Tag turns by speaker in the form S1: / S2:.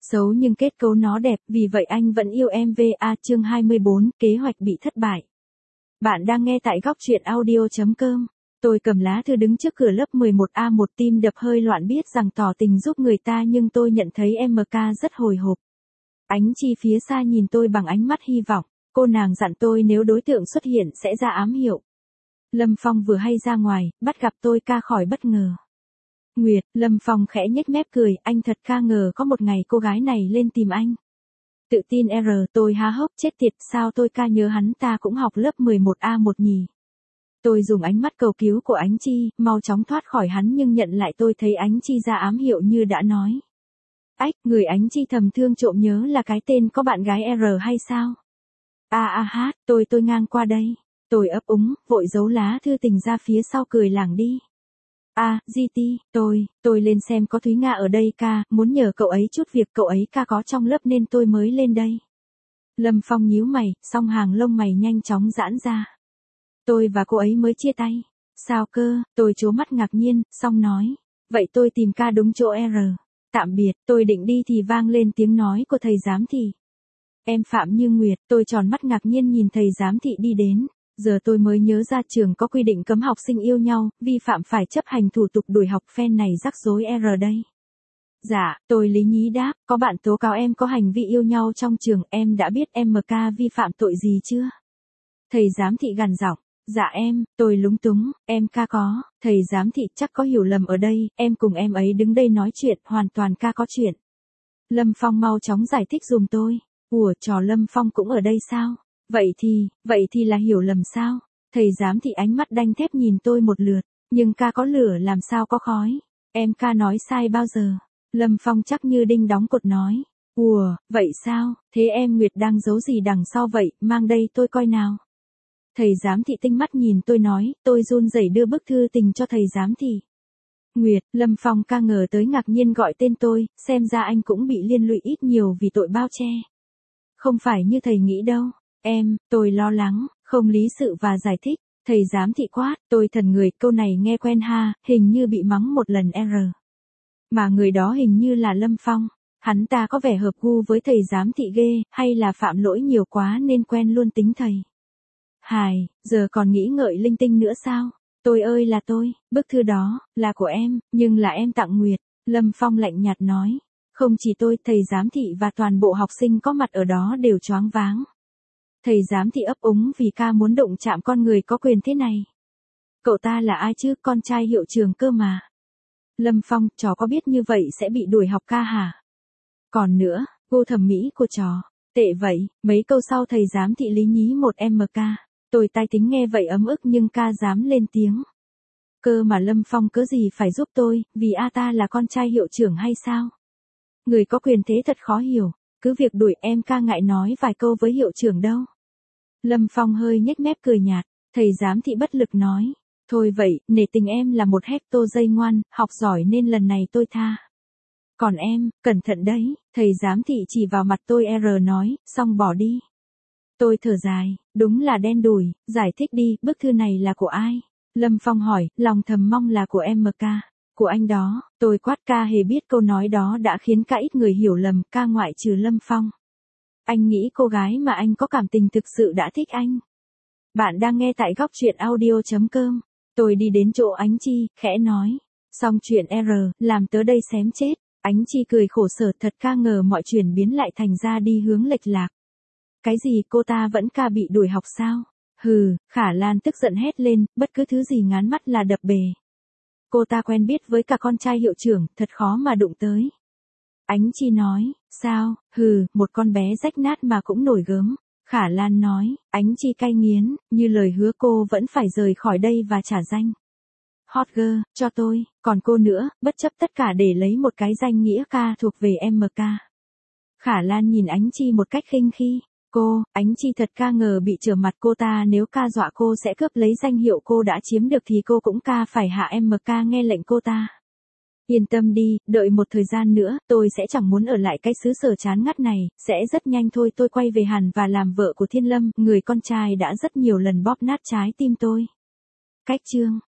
S1: Xấu nhưng kết cấu nó đẹp, vì vậy anh vẫn yêu em. VA chương 24, kế hoạch bị thất bại. Bạn đang nghe tại góc truyện audio.com. Tôi cầm lá thư đứng trước cửa lớp 11A, một tim đập hơi loạn, biết rằng tỏ tình giúp người ta nhưng tôi nhận thấy MK rất hồi hộp. Ánh Chi phía xa nhìn tôi bằng ánh mắt hy vọng, cô nàng dặn tôi nếu đối tượng xuất hiện sẽ ra ám hiệu. Lâm Phong vừa hay ra ngoài, bắt gặp tôi ca khỏi bất ngờ. Nguyệt, Lâm Phong khẽ nhếch mép cười, anh thật ca ngờ có một ngày cô gái này lên tìm anh. Tự tin tôi há hốc, chết tiệt, sao tôi ca nhớ hắn ta cũng học lớp 11A1 nhỉ. Tôi dùng ánh mắt cầu cứu của Ánh Chi, mau chóng thoát khỏi hắn nhưng nhận lại tôi thấy Ánh Chi ra ám hiệu như đã nói. Ách, người Ánh Chi thầm thương trộm nhớ là cái tên có bạn gái hay sao? Tôi ngang qua đây. Tôi ấp úng, vội giấu lá thư tình ra phía sau cười lảng đi. GT, tôi lên xem có Thúy Nga ở đây ca, muốn nhờ cậu ấy chút việc, cậu ấy ca có trong lớp nên tôi mới lên đây. Lâm Phong nhíu mày, song hàng lông mày nhanh chóng giãn ra. Tôi và cô ấy mới chia tay. Sao cơ? Tôi trố mắt ngạc nhiên, song nói. Vậy tôi tìm ca đúng chỗ Tạm biệt, tôi định đi thì vang lên tiếng nói của thầy giám thị. Em Phạm Như Nguyệt, tôi tròn mắt ngạc nhiên nhìn thầy giám thị đi đến. Giờ tôi mới nhớ ra trường có quy định cấm học sinh yêu nhau, vi phạm phải chấp hành thủ tục đuổi học, phen này rắc rối đây. Dạ, tôi lý nhí đáp, có bạn tố cáo em có hành vi yêu nhau trong trường, em đã biết MK vi phạm tội gì chưa? Thầy giám thị gằn giọng, dạ tôi lúng túng, ca có, thầy giám thị chắc có hiểu lầm ở đây, em cùng em ấy đứng đây nói chuyện, hoàn toàn ca có chuyện. Lâm Phong mau chóng giải thích giùm tôi. Ủa, trò Lâm Phong cũng ở đây sao? Vậy thì là hiểu lầm sao? Thầy giám thị ánh mắt đanh thép nhìn tôi một lượt, nhưng ca có lửa làm sao có khói? Ca nói sai bao giờ? Lâm Phong chắc như đinh đóng cột nói. Ủa, vậy sao? Thế em Nguyệt đang giấu gì đằng sau vậy, mang đây tôi coi nào. Thầy giám thị tinh mắt nhìn tôi nói, tôi run rẩy đưa bức thư tình cho thầy giám thị. Nguyệt, Lâm Phong ca ngờ tới ngạc nhiên gọi tên tôi, xem ra anh cũng bị liên lụy ít nhiều vì tội bao che. Không phải như thầy nghĩ đâu. Tôi lo lắng, không lý sự và giải thích. Thầy giám thị quát, tôi thần người, câu này nghe quen ha, hình như bị mắng một lần Mà người đó hình như là Lâm Phong. Hắn ta có vẻ hợp gu với thầy giám thị ghê, hay là phạm lỗi nhiều quá nên quen luôn tính thầy. Hài, giờ còn nghĩ ngợi linh tinh nữa sao? Tôi ơi là tôi, bức thư đó, là của em, nhưng là em tặng Nguyệt. Lâm Phong lạnh nhạt nói. Không chỉ tôi, thầy giám thị và toàn bộ học sinh có mặt ở đó đều choáng váng. Thầy giám thị ấp úng vì ca muốn đụng chạm con người có quyền thế này. Cậu ta là ai chứ, con trai hiệu trưởng cơ mà. Lâm Phong, trò có biết như vậy sẽ bị đuổi học ca hả? Còn nữa, gu thẩm mỹ của trò, tệ vậy, mấy câu sau thầy giám thị lý nhí một MK. Tôi tai tính nghe vậy ấm ức nhưng ca dám lên tiếng. Cơ mà Lâm Phong cớ gì phải giúp tôi, vì ta là con trai hiệu trưởng hay sao? Người có quyền thế thật khó hiểu, cứ việc đuổi ca ngại nói vài câu với hiệu trưởng đâu. Lâm Phong hơi nhếch mép cười nhạt, thầy giám thị bất lực nói. Thôi vậy, nể tình em là một hecto dây ngoan, học giỏi nên lần này tôi tha. Còn cẩn thận đấy, thầy giám thị chỉ vào mặt tôi nói, xong bỏ đi. Tôi thở dài, đúng là đen đủi, giải thích đi, bức thư này là của ai? Lâm Phong hỏi, lòng thầm mong là của MK. Của anh đó, tôi quát, ca hề biết câu nói đó đã khiến cả ít người hiểu lầm, ca ngoại trừ Lâm Phong. Anh nghĩ cô gái mà anh có cảm tình thực sự đã thích anh. Bạn đang nghe tại góc truyện audio.com. Tôi đi đến chỗ Ánh Chi, khẽ nói. Xong chuyện làm tớ đây xém chết. Ánh Chi cười khổ sở, thật ca ngờ mọi chuyện biến lại thành ra đi hướng lệch lạc. Cái gì, cô ta vẫn ca bị đuổi học sao? Hừ, Khả Lan tức giận hét lên, bất cứ thứ gì ngán mắt là đập bề. Cô ta quen biết với cả con trai hiệu trưởng, thật khó mà đụng tới. Ánh Chi nói, sao, một con bé rách nát mà cũng nổi gớm. Khả Lan nói, Ánh Chi cay nghiến, như lời hứa cô vẫn phải rời khỏi đây và trả danh. Hot girl, cho tôi, còn cô nữa, bất chấp tất cả để lấy một cái danh nghĩa ca thuộc về MK. Khả Lan nhìn Ánh Chi một cách khinh khi. Ánh Chi thật ca ngờ bị trở mặt cô ta, nếu ca dọa cô sẽ cướp lấy danh hiệu cô đã chiếm được thì cô cũng ca phải hạ MK nghe lệnh cô ta. Yên tâm đi, đợi một thời gian nữa, tôi sẽ chẳng muốn ở lại cái xứ sở chán ngắt này, sẽ rất nhanh thôi tôi quay về hẳn và làm vợ của Thiên Lâm, người con trai đã rất nhiều lần bóp nát trái tim tôi. Cách chương